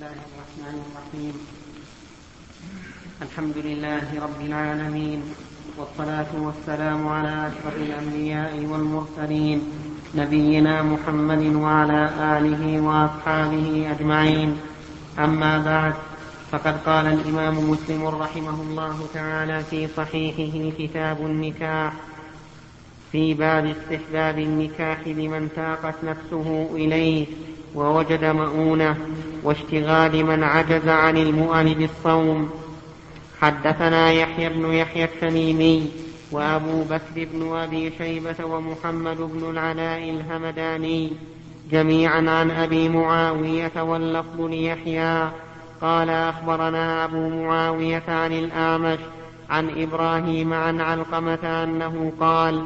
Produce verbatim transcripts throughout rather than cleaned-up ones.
الله الرحمن الرحيم. الحمد لله رب العالمين، والصلاة والسلام على أشرف الأنبياء والمرسلين، نبينا محمد وعلى آله وأصحابه أجمعين. أما بعد، فقد قال الإمام مسلم رحمه الله تعالى في صحيحه كتاب النكاح في باب استحباب النكاح لمن تاقت نفسه إليه ووجد مؤونة، واشتغال من عجز عن المؤن بالصوم. حدثنا يحيى بن يحيى التميمي وأبو بكر بن أبي شيبة ومحمد بن العلاء الهمداني جميعا عن أبي معاوية، واللفظ ليحيى قال أخبرنا أبو معاوية عن الأعمش عن إبراهيم عن علقمة أنه قال: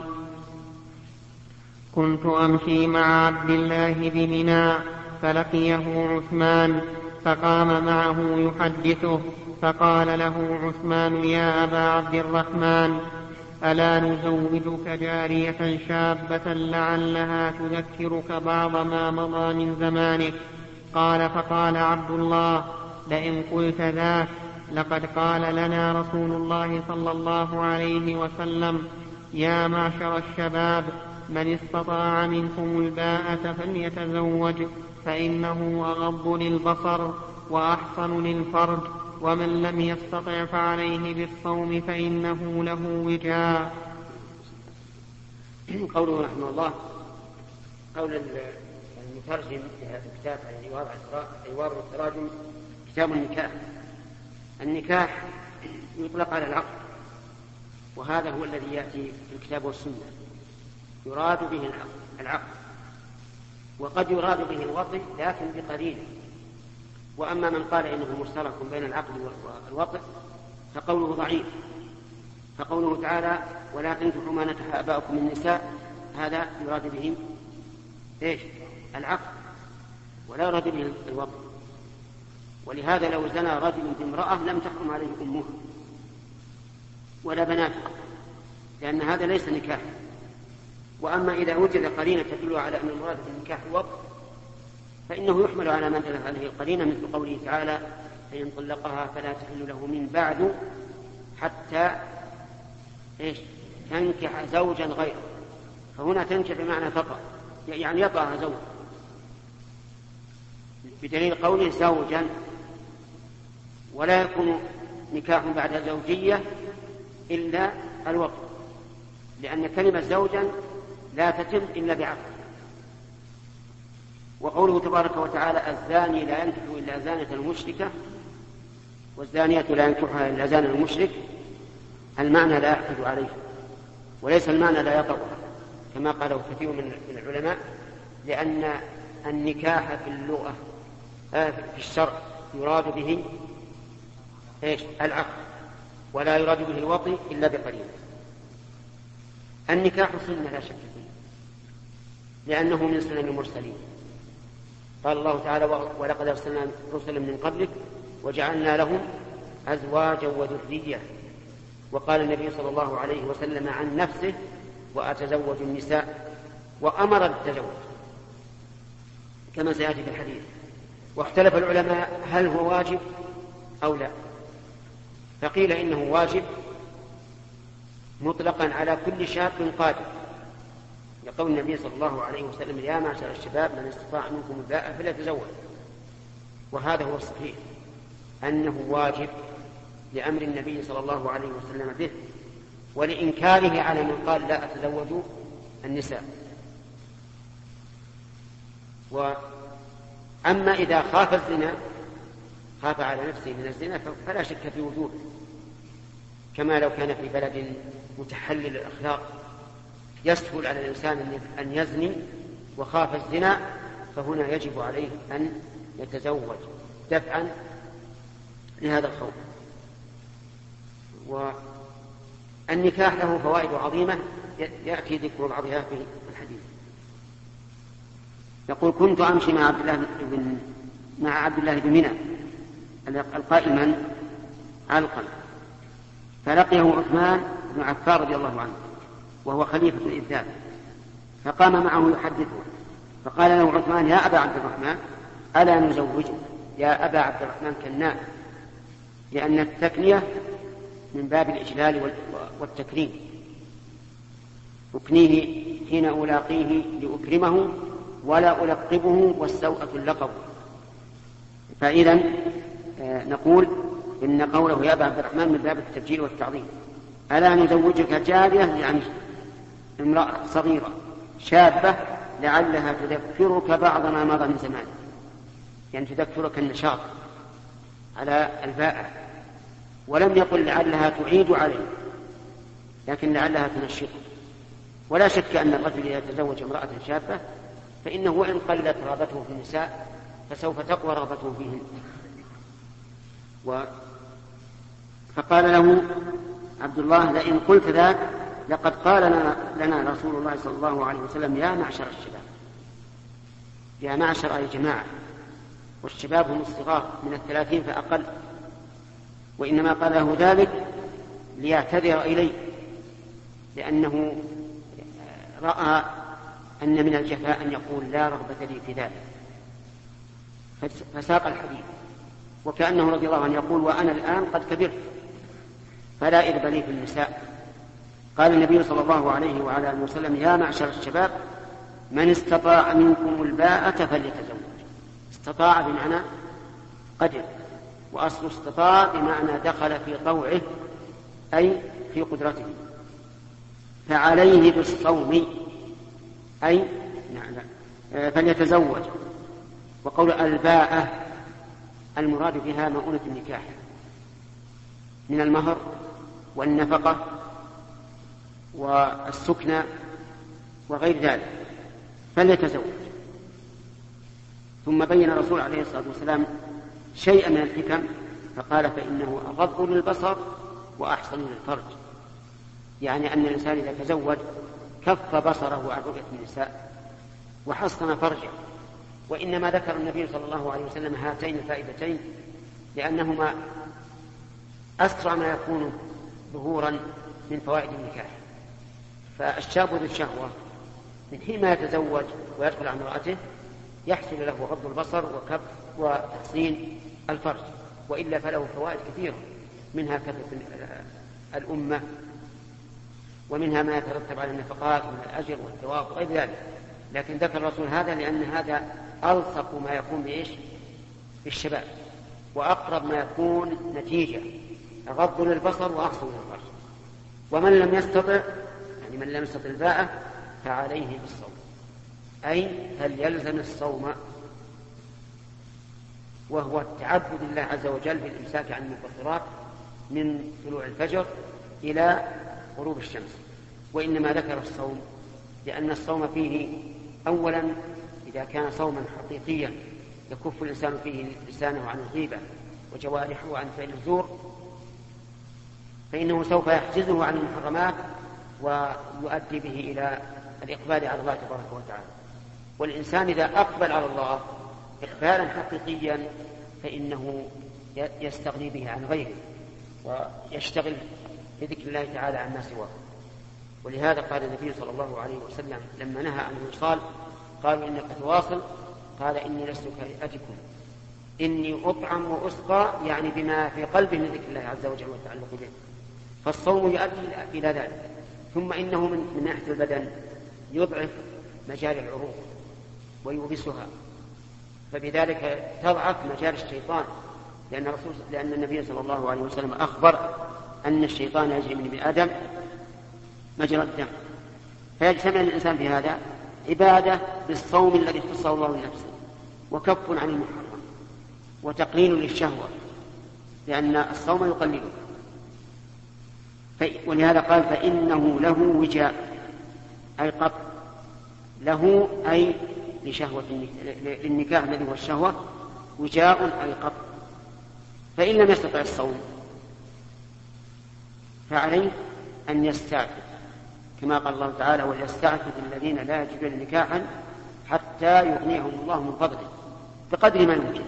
كنت أمشي مع عبد الله بمنى فلقيه عثمان فقام معه يحدثه، فقال له عثمان: يا أبا عبد الرحمن، ألا نزوجك جارية شابة لعلها تذكرك بعض ما مضى من زمانك؟ قال: فقال عبد الله: لئن قلت ذاك لقد قال لنا رسول الله صلى الله عليه وسلم: يا معشر الشباب، من استطاع منكم الباءة فليتزوج، فإنه أغض للبصر وأحصن للفرج، ومن لم يستطع فعليه بالصوم فإنه له وجاء. قوله رحمه الله، قول المترجم في هذا الكتاب أيوار التراجم كتاب النكاح. النكاح يطلق على العقد، وهذا هو الذي يأتي في الكتاب والسنة، يراد به العقد، وقد يراد به الوطء لكن بقرينة. وأما من قال إنه مشترك بين العقد والوطء فقوله ضعيف. فقوله تعالى: ولا تنكحوا ما نكح آباؤكم من النساء، هذا يراد به إيش؟ العقد، ولا يراد به الوطء. ولهذا لو زنى رجل بامرأة لم تحرم عليه أمها ولا بناته، لأن هذا ليس نكاح. وأما إذا وجد قرينة تدل على أن المراد بالنكاح الوطء فإنه يحمل على ما دلت عليه القرينة، مثل قوله تعالى: فإن طلقها فلا تحل له من بعد حتى إيش؟ تنكح زوجا غيره. فهنا تنكح بمعنى تطأ، يعني يطأها زوجا، بدليل قوله زوجا. ولا يكون نكاح بعد زوجية إلا الوطء، لأن كلمة زوجا لا تتم إلا بعقد. وقوله تبارك وتعالى: الزاني لا ينكح إلا زانة مشركة، والزانية لا ينكحها إلا زان المشرك، المعنى لا يعقد عليه، وليس المعنى لا يطأها كما قاله كثير من العلماء، لأن النكاح في اللغة في الشرع يراد به إيش؟ العقد، ولا يراد به الوطء إلا بقرينة. النكاح سنة لا شك فيه، لأنه من سنن المرسلين. قال الله تعالى: ولقد أرسلنا رسلا من قبلك وجعلنا لهم أزواجا وذرية. وقال النبي صلى الله عليه وسلم عن نفسه: وأتزوج النساء، وأمر بالتزوج كما سيأتي في الحديث. واختلف العلماء هل هو واجب أو لا، فقيل إنه واجب مطلقا على كل شاب قادر، لقول النبي صلى الله عليه وسلم: يا معشر الشباب، من استطاع منكم الباءة فليتزوج. وهذا هو الصحيح، أنه واجب لأمر النبي صلى الله عليه وسلم به، ولإنكاره على من قال لا أتزوج النساء. وأما إذا خاف الزنا، خاف على نفسه من الزنا، فلا شك في وجوبه، كما لو كان في بلد متحلل الأخلاق يسهل على الإنسان أن يزني وخاف الزنا، فهنا يجب عليه أن يتزوج دفعا لهذا الخوف. والنكاح له فوائد عظيمة يأتي ذكر بعضها في الحديث. يقول: كنت أمشي مع عبد الله بن مع عبد الله بن منى القائما علقا، فلقيه عثمان بن عفان رضي الله عنه وهو خليفة الإسلام، فقام معه يحدثه، فقال له عثمان: يا أبا عبد الرحمن، ألا نزوجك يا أبا عبد الرحمن كناه، لأن التكنية من باب الإجلال والتكريم. أكنيه حين ألاقيه لأكرمه ولا ألقبه والسوءة اللقب. فإذا نقول إن قوله يا أبا عبد الرحمن من باب التبجيل والتعظيم. ألا نزوجك جارية يعني امرأة صغيرة شابة لعلها تذكرك بعض ما مضى من زمان، يعني تذكرك النشاط على الباءة، ولم يقل لعلها تعيد عليه، لكن لعلها تنشطه. ولا شك أن الرجل إذا تزوج امرأة شابة فإنه وإن قلت رغبته في النساء فسوف تقوى رغبته فيهن. و... فقال له عبد الله لئن قلت ذاك لقد قال لنا, لنا رسول الله صلى الله عليه وسلم يا معشر الشباب. يا معشر أي جماعة، والشباب هم الصغار من الثلاثين فأقل، وإنما قال له ذلك ليعتذر إليه، لأنه رأى أن من الجفاء أن يقول لا رغبة لي في ذلك، فساق الحديث، وكأنه رضي الله عنه يقول وأنا الآن قد كبرت فلا إرب لي في النساء. قال النبي صلى الله عليه وعلى آله وسلم يا معشر الشباب من استطاع منكم الباءة فليتزوج. استطاع بمعنى قدر، وأصل استطاع بمعنى دخل في طوعه أي في قدرته. فعليه بالصوم أي فليتزوج. وقول الباءة المراد بها مؤونة النكاح من المهر والنفقة والسكنى وغير ذلك، فليتزوج. ثم بين الرسول عليه الصلاة والسلام شيئا من الحكم فقال فإنه أغض للبصر وأحسن للفرج، يعني أن الإنسان إذا تزوج كف بصره عن رؤية النساء وحصن فرجه. وإنما ذكر النبي صلى الله عليه وسلم هاتين الفائدتين لأنهما أسرع ما يكون ظهورا من فوائد النكاح. فالشاب ذو الشهوة من حين ما يتزوج ويدخل على امرأته يحصل له غض البصر وكف وتحصين الفرج، وإلا فله فوائد كثيرة، منها كثرة الأمة، ومنها ما يترتب على النفقات من الأجر والثواب وغير ذلك. لكن ذكر الرسول هذا لأن هذا ألصق ما يكون بإيش؟ بالشباب، وأقرب ما يكون نتيجة، أغض للبصر وأحصن للفرج. ومن لم يستطع يعني من لم يستطع الباءة فعليه بالصوم، أي فليلزم الصوم، وهو التعبد لله عز وجل بالإمساك عن المفطرات من طلوع الفجر إلى غروب الشمس. وإنما ذكر الصوم لأن الصوم فيه أولا إذا كان صوما حقيقيا يكف الإنسان فيه لسانه عن الغيبة وجوارحه عن فعل الزور، فإنه سوف يحجزه عن المحرمات ويؤدي به إلى الإقبال على الله تبارك وتعالى. والإنسان إذا أقبل على الله إقبالا حقيقيا فإنه يستغني به عن غيره ويشتغل بذكر الله تعالى عن ما سواه. ولهذا قال النبي صلى الله عليه وسلم لما نهى عن الوصال قالوا إنك تواصل، قال إني لست كهيئتكم إني أطعم وأسقى، يعني بما في قلبه من ذكر الله عز وجل والتعلق به. فالصوم يؤدي إلى ذلك. ثم إنه من ناحية البدن يضعف مجال العروق ويوبسها، فبذلك تضعف مجال الشيطان، لأن, رسول لأن النبي صلى الله عليه وسلم أخبر أن الشيطان يجري من ابن آدم مجرى الدم. فيجتمع الإنسان في هذا عبادة بالصوم الذي اختصه الله لنفسه، وكف عن المحرم، وتقليل للشهوة، لأن الصوم يقلله. ولهذا قال فإنه له وجاء أي قط، له أي لشهوة للنكاح الذي هو الشهوة، وجاء أي قط. فإن لم يستطع الصوم فعليه أن يستعفف، كما قال الله تعالى وليستعفف الذين لا يجدون نكاحا حتى يغنيهم الله من فضله بقدر ما يمكن.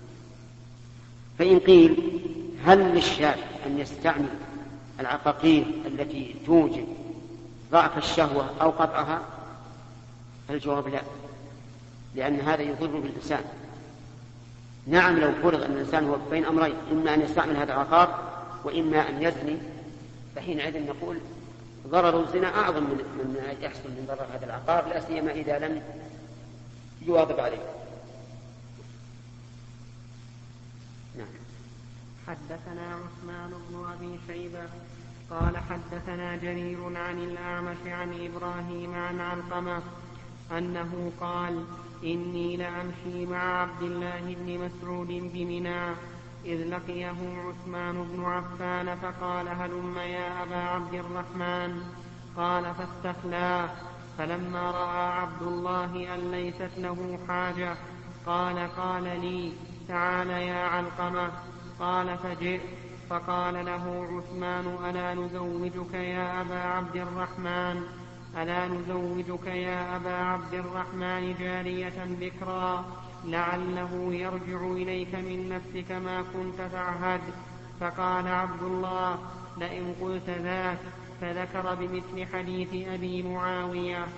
فإن قيل هل للشاب أن يستعمل العقاقير التي توجب ضعف الشهوة أو قطعها؟ فالجواب لا، لأن هذا يضر بالإنسان، نعم لو فرض أن الإنسان هو بين أمرين، إما أن يستعمل هذا العقار وإما أن يزني، فحينئذ نقول ضرر الزنا أعظم من من يحصل من ضرر هذا العقار، لا سيما إذا لم يواظب عليه. نعم. حدثنا عثمان بن أبي شيبة قال حدثنا جرير عن الأعمش عن إبراهيم عن علقمة أنه قال إني لأمشي مع عبد الله بن مسعود بمنى إذ لقيه عثمان بن عفان فقال هلم يا أبا عبد الرحمن، قال فاستخلاه، فلما رأى عبد الله أن ليست له حاجة قال قال لي تعال يا علقمة، قال فجئت، فقال له عثمان ألا نزوجك يا أبا عبد الرحمن ألا نزوجك يا أبا عبد الرحمن جارية بكرا لعله يرجع إليك من نفسك ما كنت تعهد. فقال عبد الله لئن قلت ذاك، فذكر بمثل حديث أبي معاوية.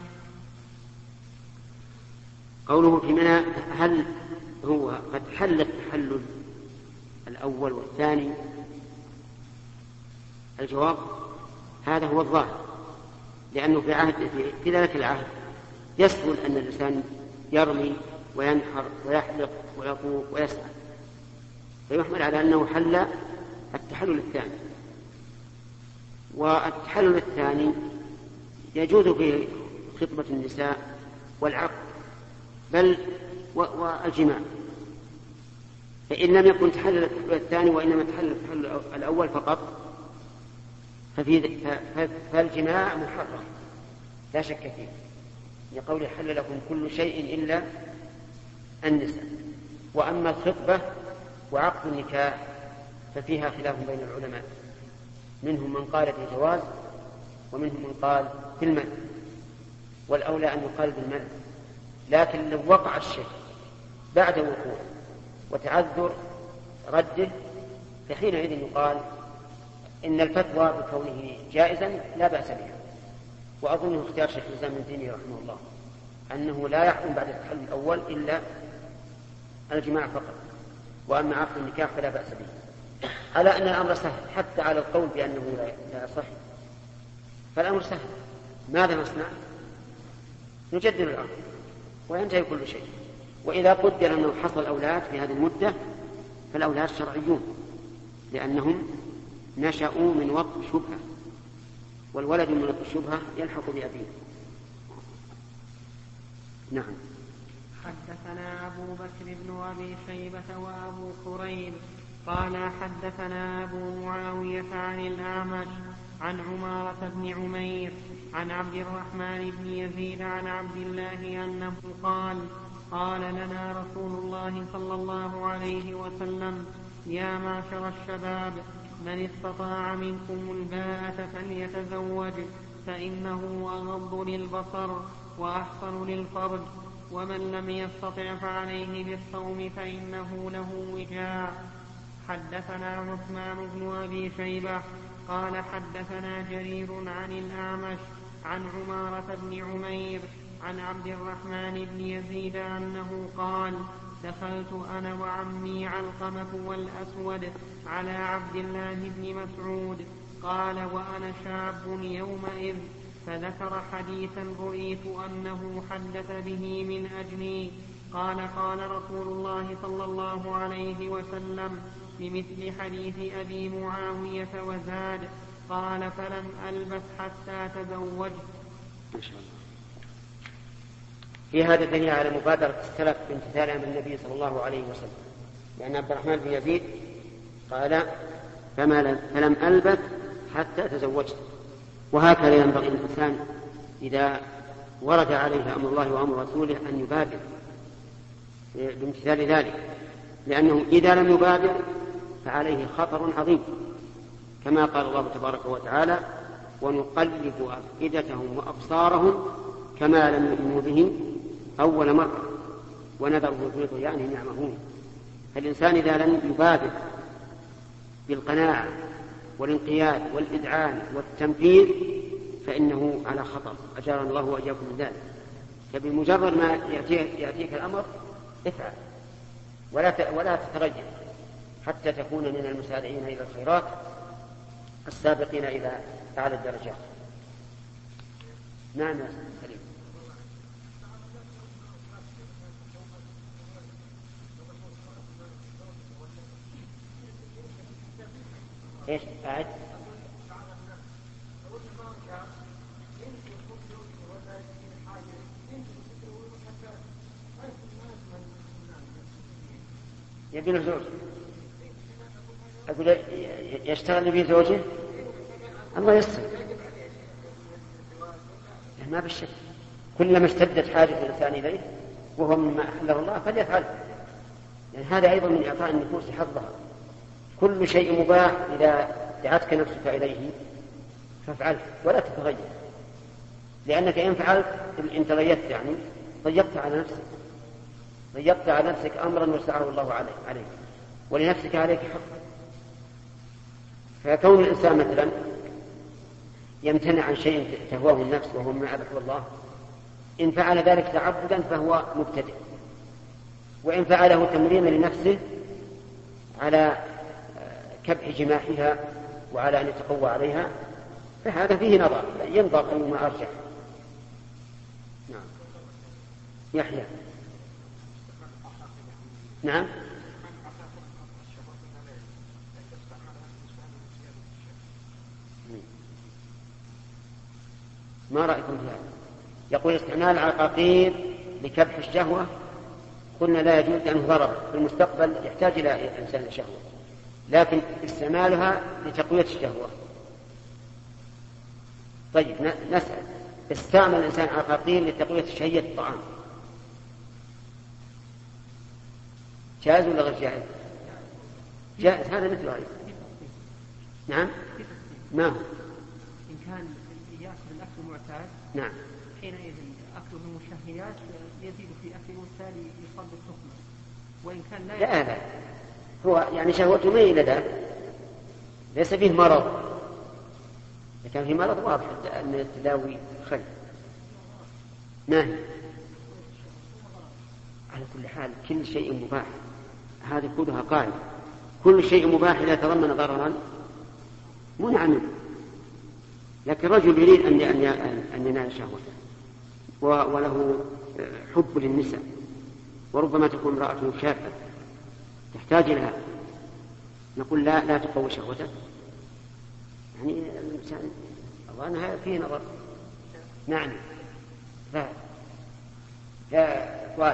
قوله في منى هل هو قد حل التحلل الأول والثاني؟ الجواب هذا هو الظاهر، لأنه في عهد في ذلك العهد يسهل أن الإنسان يرمي وينحر ويحلق ويطوف ويسعى، فيحمل على أنه حل التحلل الثاني. والتحلل الثاني يجوز في خطبة النساء والعقد بل والجماع، فإن لم يكن تحلل التحلل الثاني وإنما تحلل التحلل الأول فقط ففي فالجماع محرم لا شك فيه، لقول حل لكم كل شيء إلا النساء. وأما الخطبة وعقد النكاح ففيها خلاف بين العلماء، منهم من قال بالجواز ومنهم من قال بالمنع، والأولى أن يقال بالمنع، لكن لو وقع الشيء بعد وقوعه وتعذر رده فحينئذ يقال إن الفتوى بكونه جائزا لا بأس بها. وأظنه اختيار شيخ الإسلام ابن تيمية رحمه الله أنه لا يحرم بعد التحلل الأول إلا الجماع فقط، وأما عقد النكاح فلا بأس به، على أن الأمر سهل حتى على القول بأنه لا يصح، فالأمر سهل. ماذا نصنع؟ نجدد الأمر وينتهي كل شيء. وإذا قدر أنه حصل أولاد في هذه المدة فالأولاد شرعيون، لأنهم نشأوا من وقت شبهة، والولد من وقت الشبهة يلحق بأبيه. نعم. حدثنا أبو بكر بن أبي شيبة وأبو كريب قال حدثنا أبو معاوية عن الأعمش عن عمارة بن عمير عن عبد الرحمن بن يزيد عن عبد الله أنه قال قال لنا رسول الله صلى الله عليه وسلم يا معشر الشباب من استطاع منكم الباءة فليتزوج فإنه أغض للبصر وأحصن للفرج، ومن لم يستطع فعليه بالصوم فإنه له وجاء. حدثنا عثمان بن أبي شيبة قال حدثنا جرير عن الأعمش عن عمارة بن عمير عن عبد الرحمن بن يزيد أنه قال دخلت أنا وعمي علقمة والأسود على عبد الله بن مسعود قال وأنا شاب يومئذ، فذكر حديثا رؤيت أنه حدث به من أجلي. قال قال رسول الله صلى الله عليه وسلم بمثل حديث أبي معاوية وزاد قال فلم ألبث حتى تزوجت. ما شاء الله. في هذا دليل على مبادرة السلف بامتثال أمر النبي صلى الله عليه وسلم، لأن عبد الرحمن بن يزيد قال فلم ألبث حتى تزوجت. وهكذا ينبغي الإنسان إذا ورد عليه أمر الله وأمر رسوله أن يبادر بامتثال ذلك، لأنه إذا لم يبادر فعليه خطر عظيم، كما قال الله تبارك وتعالى ونقلب أفئدتهم وأبصارهم كما لم يؤمنوا به أول مرة ونذرهم في طغيانهم يعمهون. فالإنسان إذا لم يبادر بالقناعة والانقياد والإذعان والتنفيذ فإنه على خطر، أجارنا الله وإياكم من ذلك. فبمجرد ما يأتيك, يأتيك الأمر افعل، ولا ولا تترجل حتى تكون من المسارعين إلى الخيرات السابقين إلى أعلى الدرجات. نعم يا سليم. ايش بعد؟ يبي له زوج. أقول يشتغل به زوجه الله يسر ما بالشك. كلما اشتدت حاجة الإنسان إليه وهو مما أحله الله فليفعل، يعني هذا أيضا من إعطاء النفوس حظها. كل شيء مباح إذا دعتك نفسك إليه فافعله ولا تتغير، لأنك إن فعلت إن تغيرت يعني ضيقت على نفسك ضيقت على نفسك أمرا وسعه الله عليك ولنفسك عليك حق. فكون الإنسان مثلا يمتنع عن شيء تهواه النفس وهو ما أباحه الله، إن فعل ذلك تعبدا فهو مبتدع، وإن فعله تمرينا لنفسه على كبح جماحها وعلى أن يتقوى عليها فهذا فيه نظر ينظر أيما أرجح. نعم. يحيى. نعم. ما رأيكم في هذا؟ يقول استعمال العقاقير لكبح الشهوة قلنا لا يجوز لأنه ضرر في المستقبل يحتاج إلى الإنسان الشهوة، لكن استعمالها لتقوية الشهوة. طيب نسأل، استعمل الإنسان عقاقير لتقوية شهية الطعام جائز ولا غير جائز؟ جائز. هذا مثل هذا. نعم. ما هو؟ إن كان يأكل الأكل معتاد نعم حينئذ أكله المشهيات يزيد في أكله والتالي يصاب بالتخمة، وإن كان لا لا لا هو يعني شهوته ما إلى ذلك، ليس فيه مرض. إذا كان فيه مرض واضح أن التداوي خير. ما هي؟ على كل حال كل شيء مباح، هذه كلها قاعدة، كل شيء مباح إذا تضمن ضررا منع منه. لكن الرجل يريد أن أن ينال شهوته وله حب للنساء، وربما تكون امرأة شابة تحتاج لها، نقول لا لا تقوي شهوته. يعني الإنسان أظن هذا فيه نظر. نعم. لا لا فؤاد.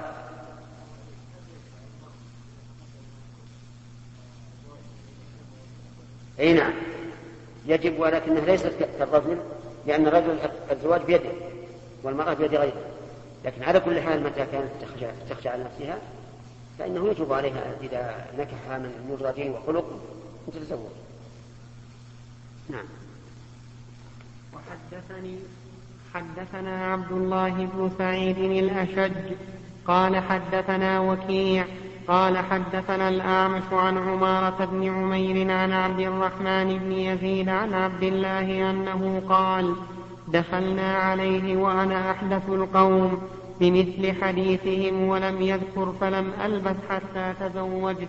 اي نعم يجب، ولكنها ليست كالرجل، لأن الرجل الزواج بيده والمرأة بيد غيره. لكن على كل حال متى كانت تخشى على نفسها فإنه يجب عليها إذا نكح من نور دين وخلق أن تتزوج. نعم. وحدثني حدثنا عبد الله بن سعيد الأشج قال حدثنا وكيع قال حدثنا الأعمش عن عمارة بن عمير عن عبد الرحمن بن يزيد عن عبد الله أنه قال دخلنا عليه وأنا أحدث القوم بمثل حديثهم ولم يذكر فلم ألبث حتى تزوجت.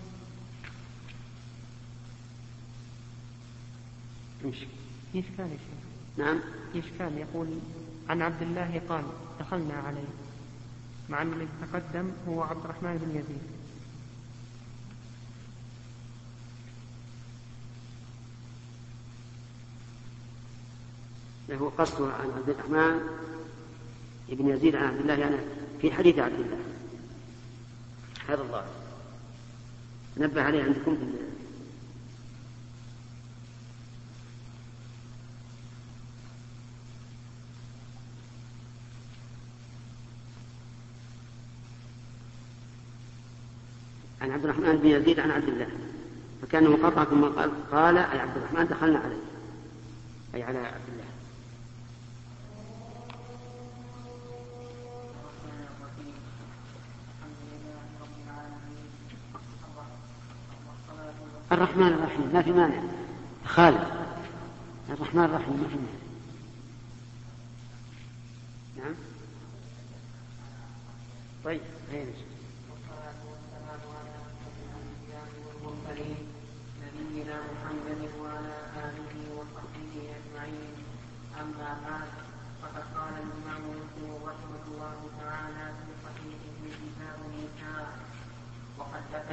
إشكال نعم إشكال يقول عن عبد الله قال دخلنا عليه، مع أن الذي تقدم هو عبد الرحمن بن يزيد. له قصده عن عبد الرحمن بن يزيد عن عبد الله يعني في حديث عبد الله. هذا الله نبه عليه عندكم في عن عبد الرحمن بن يزيد عن عبد الله، فكانه قطع ثم قال قال أي عبد الرحمن دخلنا عليه أي على عبد الله. الرحمن الرحيم ما في مانع خالد، الرحمن الرحيم ما في مانع. نعم. طيب هين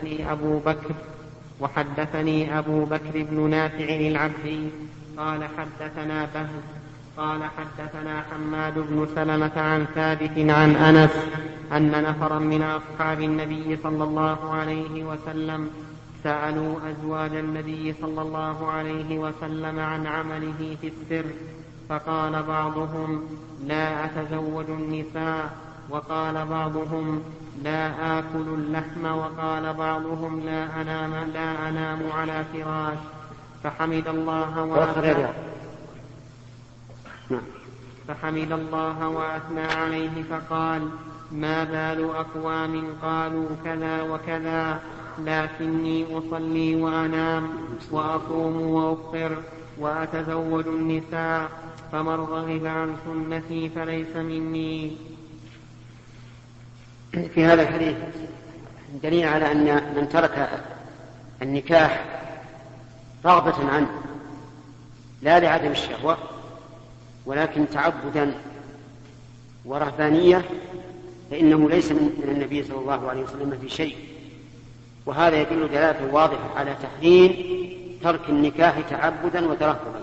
وحدثني أبو بكر وحدثني أبو بكر بن نافع العبدي قال حدثنا بهز قال حدثنا حماد بن سلمة عن ثابت عن أنس أن نفرا من أصحاب النبي صلى الله عليه وسلم سألوا أزواج النبي صلى الله عليه وسلم عن عمله في السر، فقال بعضهم لا أتزوج النساء، وقال بعضهم لا آكل اللحم، وقال بعضهم لا أنام, لا أنام على فراش. فحمد الله وأثنى فحمد الله وأثنى عليه فقال ما بال أقوام قالوا كذا وكذا لكني أصلي وأنام وأصوم وأفطر وأتزوج النساء، فمن رغب عن سنتي فليس مني. في هذا الحديث دليل على أن من ترك النكاح رغبة عنه لا لعدم الشهوة ولكن تعبدا ورهبانية فإنه ليس من النبي صلى الله عليه وسلم في شيء، وهذا يدل دلالة واضحة على تحريم ترك النكاح تعبدا وترهبا،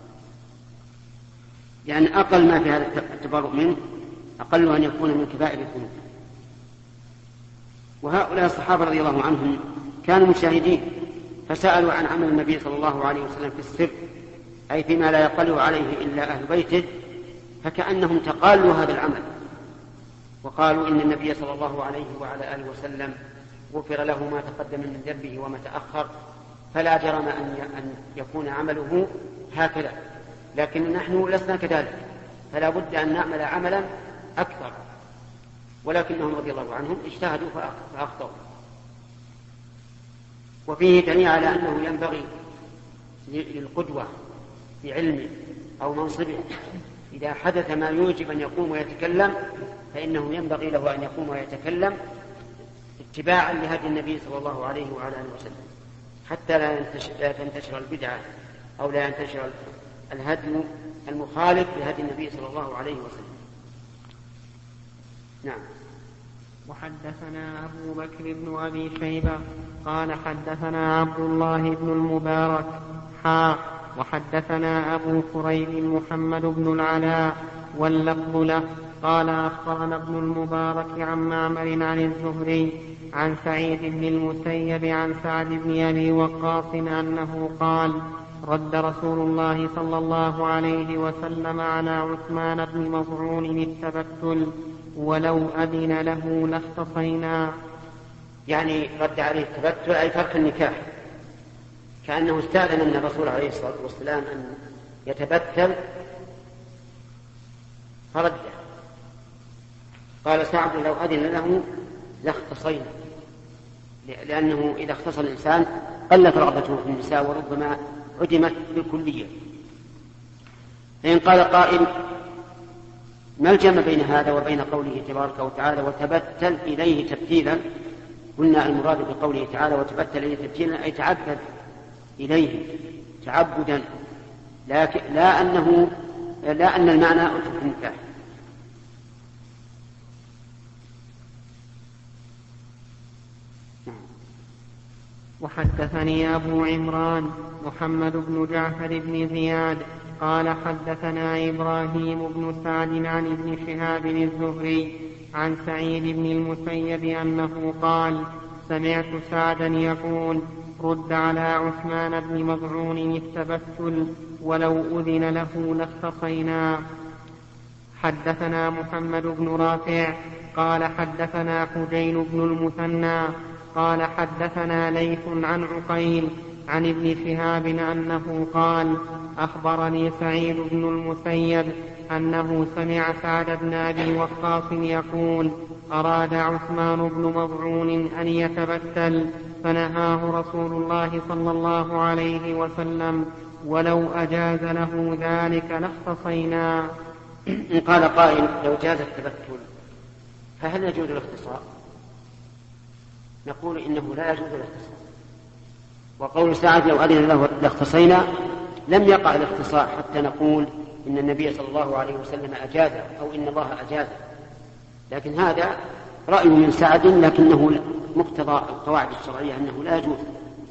لأن يعني أقل ما في هذا التبرؤ منه أقل أن يكون من كبائر الذنوب. وهؤلاء الصحابة رضي الله عنهم كانوا مشاهدين فسألوا عن عمل النبي صلى الله عليه وسلم في السر، أي فيما لا يطلع عليه إلا أهل بيته، فكأنهم تقالوا هذا العمل وقالوا إن النبي صلى الله عليه وعلى آله وسلم غفر له ما تقدم من ذنبه وما تأخر، فلا جرم أن يكون عمله هكذا، لكن نحن لسنا كذلك، فلا بد أن نعمل عملا أكثر، ولكنهم رضي الله عنهم اجتهدوا فأخطأوا. وفيه دليل على أنه ينبغي للقدوة في علمه أو منصبه إذا حدث ما يوجب أن يقوم ويتكلم فإنه ينبغي له أن يقوم ويتكلم اتباعا لهدي النبي صلى الله عليه وعلى آله وسلم، حتى لا, لا تنتشر البدعة أو لا ينتشر الهدي المخالف لهدي النبي صلى الله عليه وسلم. نعم. وحدثنا أبو بكر بن أبي شيبة قال حدثنا عبد الله بن المبارك حا وحدثنا أبو كريب محمد بن العلاء واللفظ له قال أخبرنا ابن المبارك عن معمر عن الزهري عن سعيد بن المسيب عن سعد بن أبي وقاص أنه قال رد رسول الله صلى الله عليه وسلم على عثمان بن مظعون التبتل ولو أذن له لاختصينا. يعني رد عليه التبتل أي ترك النكاح، كأنه استأذن من الرسول عليه الصلاة والسلام أن يتبتل فرده، قال سعد لو أذن له لاختصينا، لأنه إذا اختص الإنسان قلت رغبته في النساء وربما عدمت بالكلية. فإن قال قائل ما الجمع بين هذا وبين قوله تبارك وتعالى وتبتل إليه تبتيلا؟ قلنا المراد بقوله تعالى وتبتل إليه تبتيلا أي تعبد إليه تعبدا، لكن لا أنه لا أن المعنى أترك النكاح. وحدثني أبو عمران محمد بن جعفر بن زياد قال حدثنا إبراهيم بن سعد عن ابن شهاب الزهري عن سعيد بن المسيب أنه قال سمعت سعدا يقول رد على عثمان بن مظعون التبتل ولو أذن له لاختصينا. حدثنا محمد بن رافع قال حدثنا حجين بن المثنى قال حدثنا ليث عن عقيل عن ابن شهاب أنه قال أخبرني سعيد بن المسيب أنه سمع سعد بن أبي وقاص يقول أراد عثمان بن مظعون أن يتبتل فنهاه رسول الله صلى الله عليه وسلم ولو أجاز له ذلك لاختصينا. إن قال قائل لو جاز التبتل فهل يجوز الاختصار؟ نقول إنه لا يجوز الاختصار، وقول سعد لو أذن له لاختصينا لم يقع الاختصار حتى نقول إن النبي صلى الله عليه وسلم أجازه أو إن الله أجازه، لكن هذا رأي من سعد لكنه مقتضى القواعد الشرعية أنه لا يجوز،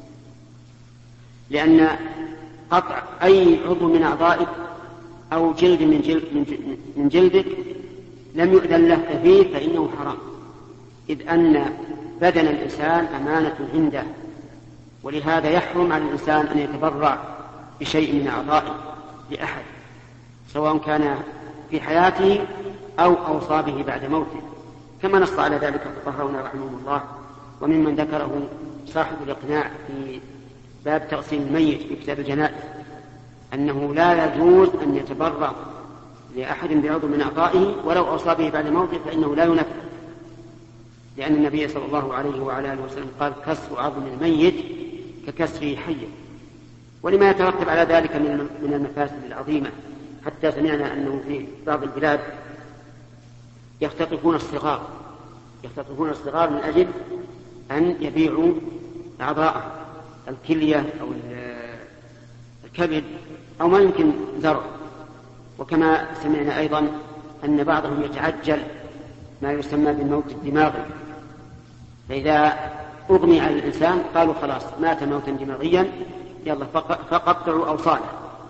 لأن قطع أي عضو من أعضائك أو جلد من, جلد من جلدك لم يؤذن له فيه فإنه حرام، إذ أن بدن الإنسان أمانة عنده، ولهذا يحرم على الإنسان أن يتبرع بشيء من أعضائه لأحد سواء كان في حياته أو أوصى به بعد موته، كما نص على ذلك الفقهاء رحمهم الله، وممن ذكره صاحب الإقناع في باب تغسيل الميت في كتاب الجنائز أنه لا يجوز أن يتبرع لأحد بعضو من أعضائه ولو أوصى به بعد موته فإنه لا ينفذ، لأن النبي صلى الله عليه وعلى آله وسلم قال كسر عظم الميت ككسره حيا، ولما يترتب على ذلك من المفاسد العظيمة، حتى سمعنا أنه في بعض البلاد يختطفون الصغار يختطفون الصغار من أجل أن يبيعوا أعضاءه الكلية أو الكبد أو ما يمكن زرع. وكما سمعنا أيضا أن بعضهم يتعجل ما يسمى بالموت الدماغي، فإذا أغمي على الإنسان قالوا خلاص مات موتا دماغيا يلا فقطعوا أوصاله.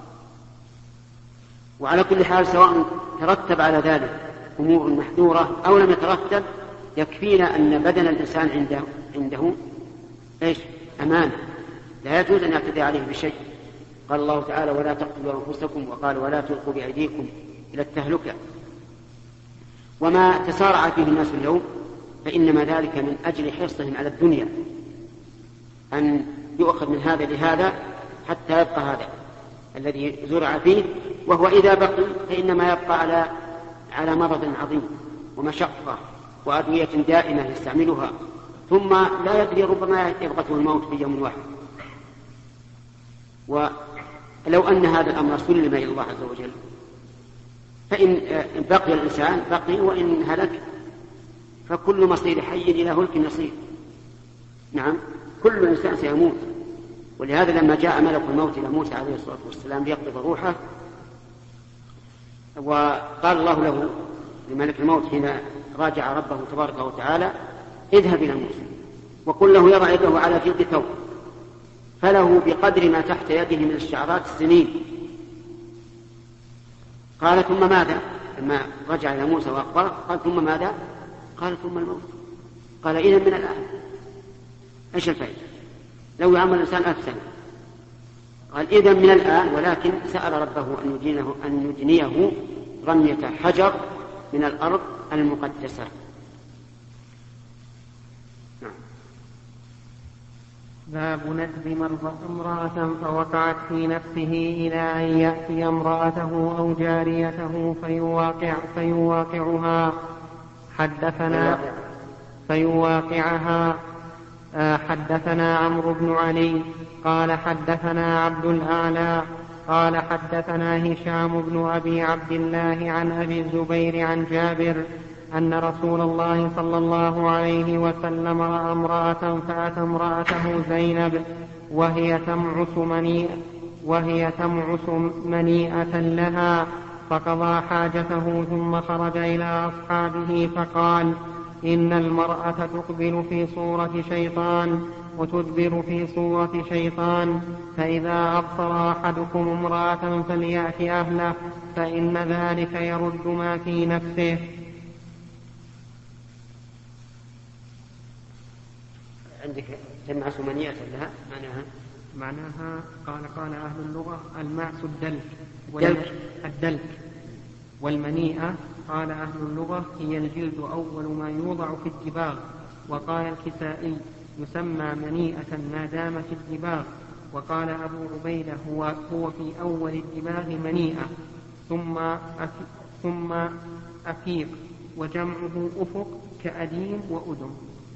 وعلى كل حال سواء ترتب على ذلك أمور محذورة أو لم يترتب، يكفينا أن بدن الإنسان عنده, عنده إيش؟ أمان، لا يجوز أن يعتدي عليه بشيء. قال الله تعالى ولا تقتلوا أنفسكم، وقال ولا تلقوا بأيديكم إلى التهلكة. وما تسارع فيه الناس اليوم فإنما ذلك من أجل حرصهم على الدنيا، أن يؤخذ من هذا لهذا حتى يبقى هذا الذي زرع فيه، وهو إذا بقي فإنما يبقى على على مرض عظيم ومشقة وأدوية دائمة يستعملها، ثم لا يدري ربما يبغته الموت في يوم واحد. ولو أن هذا الأمر سلم إلى الله عز وجل فإن بقي الإنسان بقي، وإن هلك فكل مصير حي إلى هلك نصير. نعم، كل إنسان سيموت. ولهذا لما جاء ملك الموت إلى موسى عليه الصلاة والسلام ليقبض روحه، وقال الله له لملك الموت حين راجع ربه تبارك وتعالى اذهب إلى موسى وقل له يضع يده على جلد ثوب فله بقدر ما تحت يده من الشعرات السنين. قال ثم ماذا؟ لما رجع إلى موسى وأخبره قال ثم ماذا؟ قال ثم الموت. قال إذن من الآن إيش الفائدة لو يعمل الإنسان ألف سنة؟ قال إذن من الآن، ولكن سأل ربه أن يدينه, أن يدنيه رمية حجر من الأرض المقدسة. باب ندب امرأة فوقعت في نفسه إلى أن يأتي امرأته أو جاريته فيواقع فيواقعها حدثنا فيواقعها حدثنا عمرو بن علي قال حدثنا عبد الأعلى قال حدثنا هشام بن أبي عبد الله عن أبي الزبير عن جابر أن رسول الله صلى الله عليه وسلم رأى امرأة فأتى امرأته زينب وهي تمعس منيئة, وهي تمعس منيئة لها، فقضى حاجته ثم خرج إلى أصحابه فقال إن المرأة تقبل في صورة شيطان وتدبر في صورة شيطان، فإذا أبصر أحدكم امرأة فليأت أهله فإن ذلك يرد ما في نفسه. عندك تمعس منيئة لها معناها معناها قال قال أهل اللغة المعس الدلك الدلك, الدلك والمنيئة قال أهل اللغة هي الجلد أول ما يوضع في الدباغ. وقال الكسائي يسمى منيئة ما دام في الدباغ. وقال أبو عبيدة هو, هو في أول الدباغ منيئة ثم ثم أفيق، وجمعه أفق كأديم وأدم.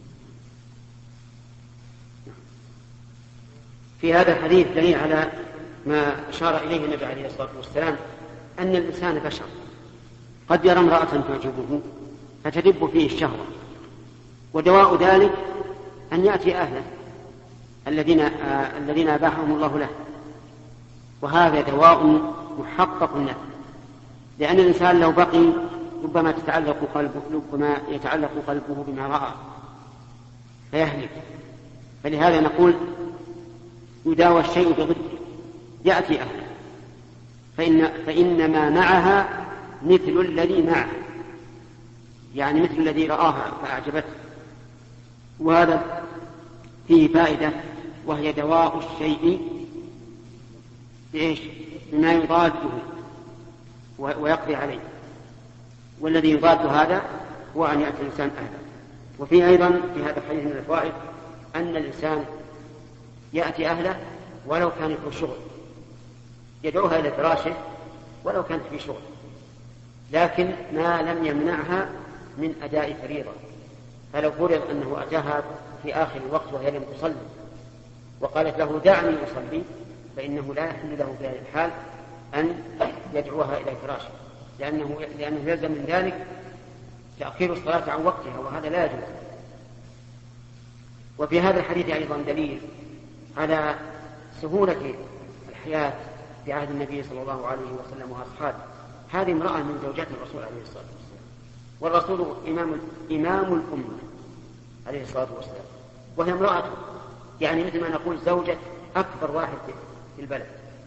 في هذا الحديث دليل على ما أشار إليه النبي عليه الصلاة والسلام أن الإنسان بشر قد يرى امرأة تعجبه فتدب فيه الشهوة، ودواء ذلك أن يأتي أهله الذين آه الذين أباحهم الله له، وهذا دواء محقق له، لأن الإنسان لو بقي ربما تتعلق قلبه ربما يتعلق قلبه بما رأى، فيهلك. فلهذا نقول يداوى الشيء بضده، يأتي أهله، فإن, فإن ما معها مثل الذي معه، يعني مثل الذي رآها فأعجبته. وهذا فيه فائدة، وهي دواء الشيء بإيش؟ بما يضاده ويقضي عليه، والذي يضاد هذا هو أن يأتي الإنسان أهله. وفي أيضا في هذا الحديث من الفوائد أن الإنسان يأتي أهله ولو كان في شغل، يدعوها إلى فراشه ولو كانت في شغل، لكن ما لم يمنعها من أداء فريضة. فلو فرض أنه أتاها في آخر الوقت وهي لم تصلي وقالت له دعني أصلي، فإنه لا يحل له في هذه الحال أن يدعوها إلى فراشه، لأنه, لأنه يلزم من ذلك تأخير الصلاة عن وقتها، وهذا لا يجوز. وفي هذا الحديث أيضا دليل على سهولة الحياة في عهد النبي صلى الله عليه وسلم وأصحابه. هذه امرأة من زوجات الرسول عليه الصلاة والسلام، والرسول إمام, إمام الأمة عليه الصلاة والسلام، وهي امرأة يعني مثل ما نقول زوجة أكبر واحد في البلد.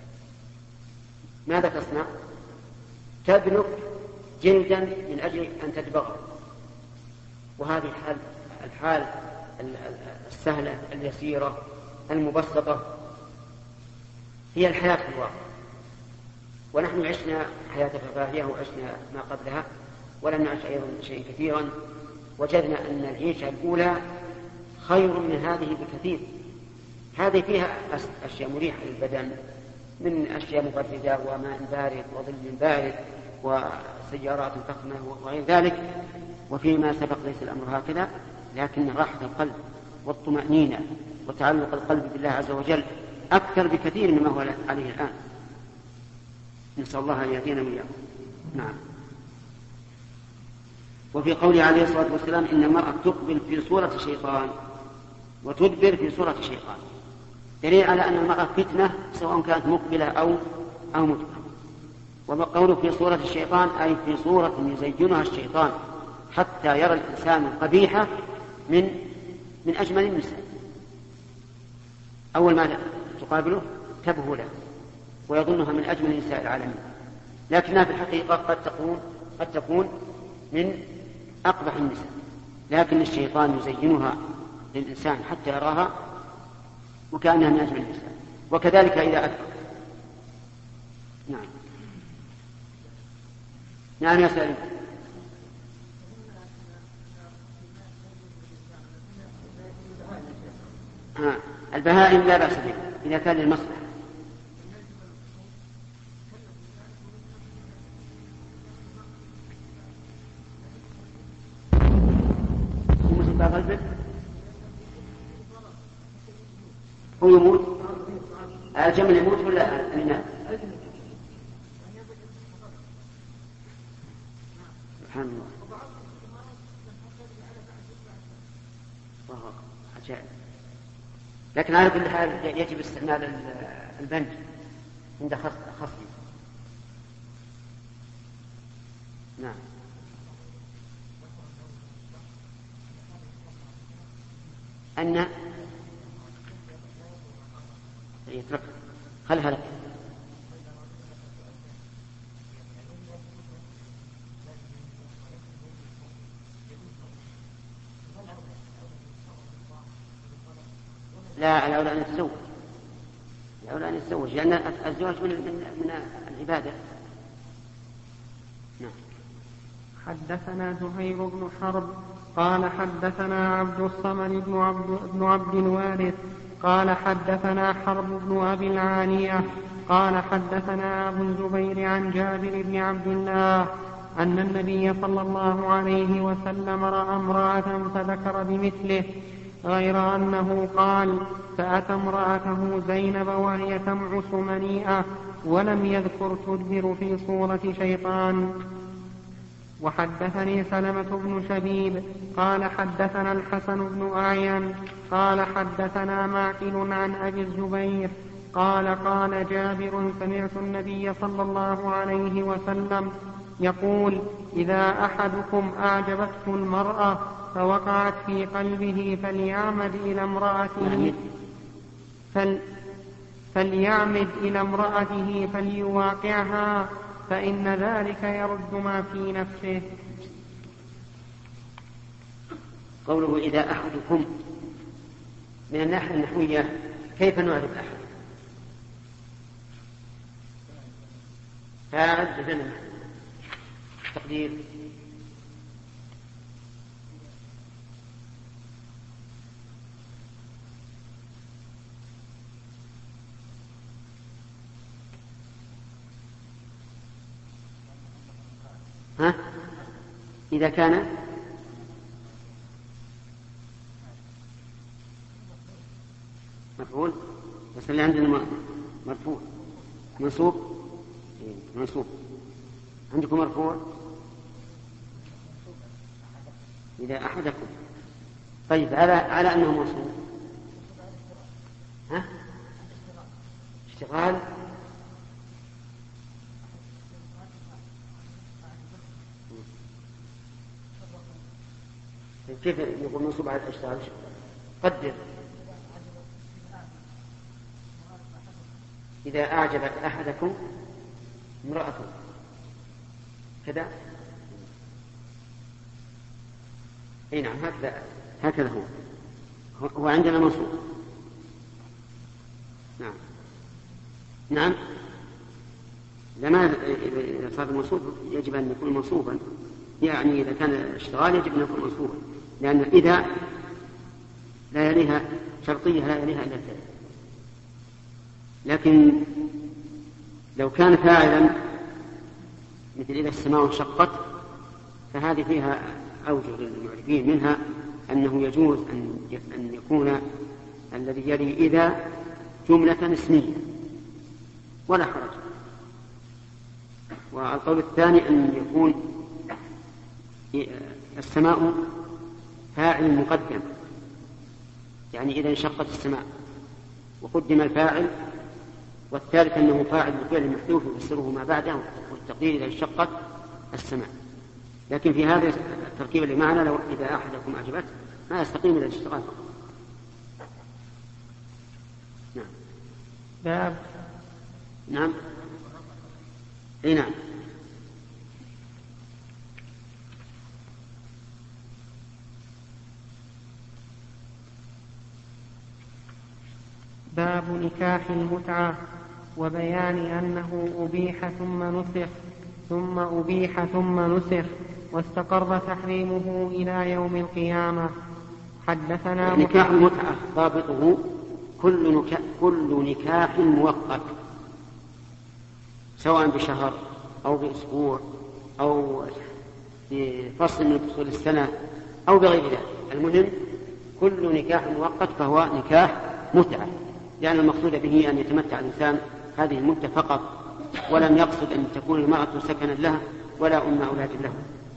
ماذا تصنع؟ تدلك جلدا من أجل أن تدبغه. وهذه الحال, الحال السهلة اليسيرة المبسطة هي الحياة في الواقع. ونحن عشنا حياة الرفاهية وعشنا ما قبلها ولم نعش أيضا شيئا كثيرا، وجدنا أن العيشة الأولى خير من هذه بكثير. هذه فيها أشياء مريحة للبدن من أشياء مبردة وماء بارد وظل بارد وسيارات فخمة وغير ذلك. وفيما سبق ليس الأمر هكذا، لكن راحة القلب والطمأنينة وتعلق القلب بالله عز وجل أكثر بكثير مما هو عليه الآن. نسأل الله أن يهدينا وإياكم. نعم. وفي قوله عليه الصلاة والسلام إن المرأة تقبل في صورة شيطان وتدبر في صورة شيطان، دليل على أن المرأة فتنة سواء كانت مقبلة أو أو مدبرة. وقوله في صورة الشيطان أي في صورة يزينها الشيطان حتى يرى الإنسان القبيحة من من أجمل النساء. أول ما تقابله تبهو له ويظنها من أجمل نساء العالمين، لكنها في الحقيقة قد تكون قد تكون من أقبح النساء، لكن الشيطان يزينها للإنسان حتى يراها وكأنها من أجمل النساء. وكذلك إذا أدبر. نعم. نعم يا سليم. ها. البهائم لا بأس بها إذا كان للمصلحة. يموت قلبه هو يموت، الجمل يموت ولا الإناث؟ سبحان الله. الله عجائب. لكن على كل حال يجب استعمال البنج عند خصم. نعم. أن يترك خلها لك. لا، الأولى أن يتزوج، الأولى أن يتزوج لأن الزواج من, من, من العبادة. نعم. حدثنا زهير بن حرب قال حدثنا عبد الصمد بن عبد, بن عبد الوارث قال حدثنا حرب بن أبي العالية قال حدثنا أبو الزبير عن جابر بن عبد الله أن النبي صلى الله عليه وسلم رأى امرأة فذكر بمثله، غير أنه قال فأتى امرأته زينب وهي تمعس منيئة، ولم يذكر تدبر في صورة شيطان. وحدثني سلمة بن شبيب قال حدثنا الحسن بن أعين قال حدثنا معقل عن أبي الزبير قال قال جابر سمعت النبي صلى الله عليه وسلم يقول إذا أحدكم أعجبته المرأة فوقعت في قلبه فليعمد إلى امرأته فل فليعمد إلى امرأته فليواقعها فإن ذلك يرد ما في نفسه. قوله إذا أحدكم من الناحية النحوية كيف نعرف أحد؟ فاعل بذنب تقدير ها؟ إذا كان مفعول بس اللي عندنا مرفوع منصوب منصوب عندكم مرفوع إذا أحدكم. طيب على على أنه منصوب ها؟ اشتغال كيف يقول منصوب على الاشتغال؟ قدر إذا أعجب أحدكم امرأته كذا. أي نعم هكذا هكذا هو هو عندنا منصوب. نعم نعم لما إذا صار المنصوب يجب أن يكون منصوبا، يعني إذا كان الاشتغال يجب أن يكون منصوبا، لأن إذا لا يليها شرطية لا يليها إلا الفعل. لكن لو كان فاعلا مثل إذا السماء انشقت فهذه فيها أوجه للمعرفين، منها أنه يجوز أن يكون الذي يلي إذا جملة اسمية ولا حرج. والقول الثاني أن يكون السماء فاعل مقدم، يعني إذا انشقت السماء وقدم الفاعل، والثالث أنه فاعل بفعل محذوف يفسره ما بعده والتقدير إذا انشقت السماء. لكن في هذا التركيب اللي معنا لو إذا أحدكم أعجبته ما يستقيم إلى الاشتغال. نعم باب نعم أي نعم باب نكاح المتعة وبيان أنه أبيح ثم نسخ ثم أبيح ثم نسخ واستقر تحريمه إلى يوم القيامة. حدثنا نكاح المتعة ضابطه كل, نكا... كل نكاح مؤقت سواء بشهر أو بأسبوع أو بفصل من فصول السنة أو بغير ذلك، المهم كل نكاح مؤقت فهو نكاح متعة، لأن المقصود به أن يتمتع الإنسان هذه المدة فقط، ولم يقصد أن تكون المرأة سكنا له ولا أم أولاد له.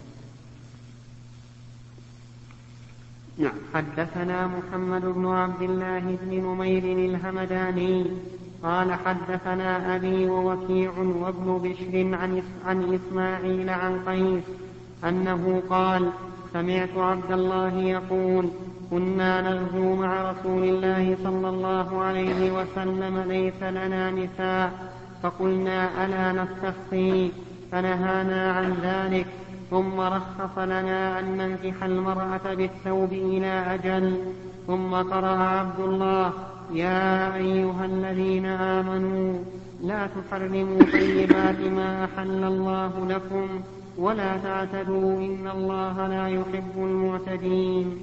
نعم. حدثنا محمد بن عبد الله بن نمير الهمداني قال حدثنا أبي ووكيع وابن بشر عن, عن إسماعيل عن قيس أنه قال سمعت عبد الله يقول كنا نغزو مع رسول الله صلى الله عليه وسلم ليس لنا نساء فقلنا ألا نستخفي فنهانا عن ذلك ثم رخص لنا أن ننكح المرأة بالثوب إلى أجل. ثم قرأ عبد الله يا أيها الذين آمنوا لا تحرموا طيبات ما أحل الله لكم ولا تعتدوا إن الله لا يحب المعتدين.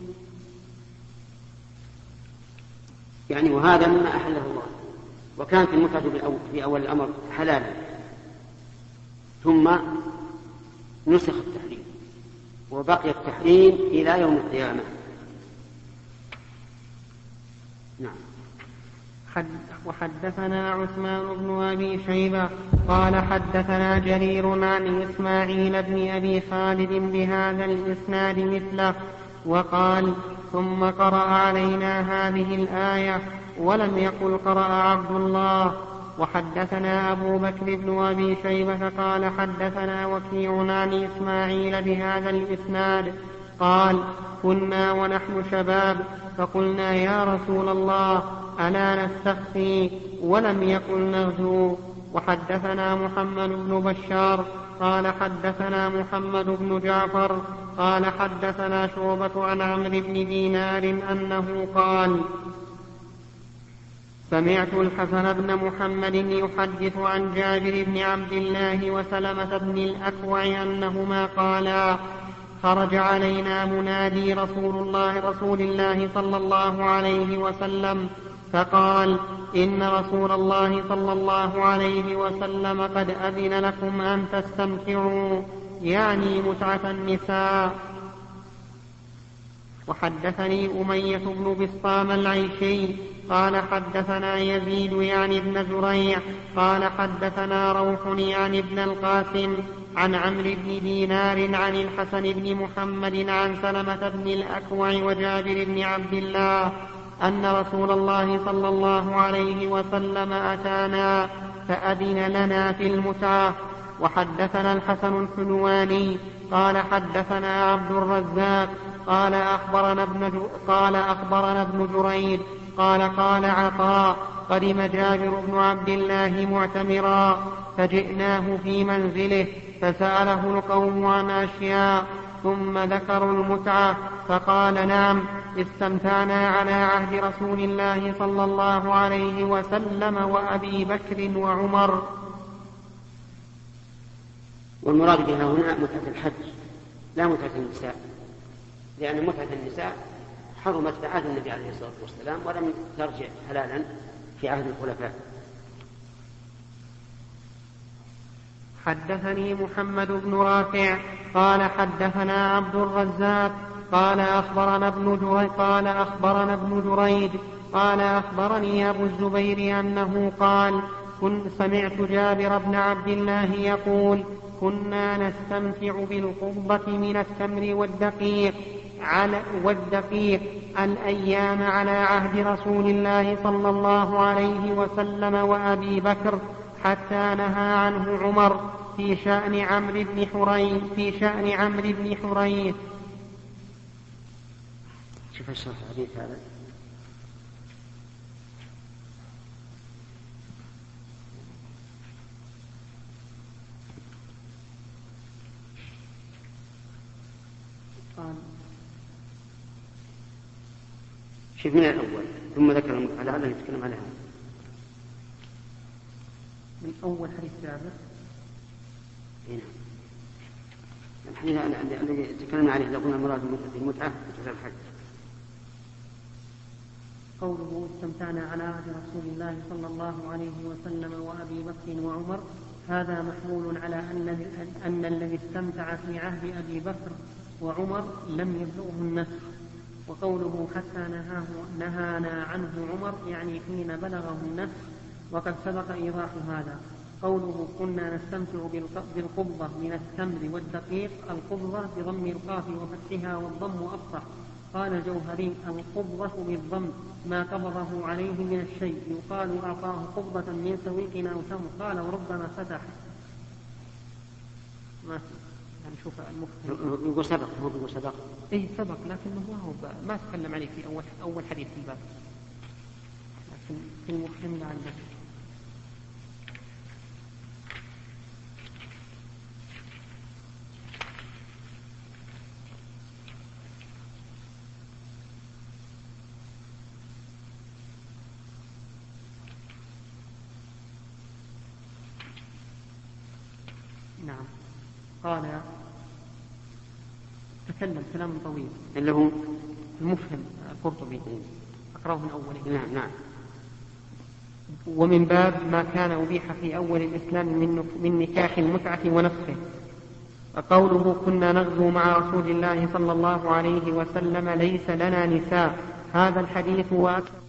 يعني وهذا مما أحله الله، وكانت المتعة في أول الأمر حلالا ثم نسخ التحريم وبقي التحريم إلى يوم القيامة. نعم. وحدثنا عثمان بن أبي شيبة قال حدثنا جرير عن إسماعيل بن أبي خالد بهذا الإسناد مثله وقال ثم قرأ علينا هذه الآية ولم يقل قرأ عبد الله. وحدثنا أبو بكر بن أبي شيبة قال حدثنا وكيع عن إسماعيل بهذا الإسناد قال: كنا ونحن شباب فقلنا: يا رسول الله ألا نستخفي؟ ولم يقل نغزو. وحدثنا محمد بن بشار قال حدثنا محمد بن جعفر قال حدثنا شعبة عن عمرو بن دينار أنه قال: سمعت الحسن بن محمد يحدث عن جابر بن عبد الله وسلمة بن الأكوع أنهما قالا: خرج علينا منادي رسول الله رسول الله صلى الله عليه وسلم فقال: إن رسول الله صلى الله عليه وسلم قد أذن لكم أن تستمتعوا، يعني متعة النساء. وحدثني أمية بن بسطام العيشي قال حدثنا يزيد يعني ابن زريع قال حدثنا روح يعني ابن القاسم عن عمرو بن دينار عن الحسن بن محمد عن سلمة بن الأكوع وجابر بن عبد الله أن رسول الله صلى الله عليه وسلم أتانا فأذن لنا في المتعة. وحدثنا الحسن الحلواني قال حدثنا عبد الرزاق قال أخبرنا ابن, قال أخبرنا ابن جريد قال قال عطاء: قدم جابر بن عبد الله معتمرا فجئناه في منزله فسأله القوم عن أشياء ثم ذكروا المتعة فقال: نعم استمتعنا على عهد رسول الله صلى الله عليه وسلم وأبي بكر وعمر. والمراد بها هنا متعة الحج لا متعة النساء، لأن متعة النساء حرمت في عهد النبي عليه الصلاة والسلام ولم ترجع حلالا في عهد الخلفاء. حدثني محمد بن رافع قال حدثنا عبد الرزاق قال أخبرنا ابن جريد قال أخبرنا ابن جريد قال أخبرني أبو الزبير أنه قال: كنت سمعت جابر بن عبد الله يقول: كنا نستمتع بالقبضة من التمر والدقيق على والدقيق الأيام على عهد رسول الله صلى الله عليه وسلم وأبي بكر حتى نهى عنه عمر في شأن عمرو بن حريث في شأن عمرو بن حريث. شوف الشرح الحديث هذا. شوف من الأول ثم ذكر المتعة لعله نتكلم عليها. من أول حديث جابر. هنا الحديث الذي تكلمنا عليه لو قلنا المراد بالمتعة متعة الحج. قوله: استمتعنا على عهد رسول الله صلى الله عليه وسلم وأبي بكر وعمر، هذا محمول على أن, أن الذي استمتع في عهد أبي بكر وعمر لم يبلغه النسخ. وقوله حتى نهاه نهانا عنه عمر يعني حين بلغه النسخ، وقد سبق إيضاح هذا. قوله: كنا نستمتع بالقبضة من التمر والدقيق، القبضة بضم القاف وفتحها والضم أفصح. قال الجوهري: القبضة بالضم ما قبضه عليه من الشيء، يقال أعطاه قبضة من سويق أو تمر. قال: وربما فتح. ما نشوف المفهم. يقول سبق هو يقول سبق. إيه سبق لكنه هو ما تكلم عليه في أول أول حديث في الباب، لكن في المفهم لعله. نعم. قال تكلم كلام طويل اللي هو المفهم القرطبي، أقرأه من أوله. نعم نعم. ومن باب ما كان أبيح في أول الإسلام من نكاح المتعة ونسخه. وقوله: كنا نغزو مع رسول الله صلى الله عليه وسلم ليس لنا نساء، هذا الحديث هو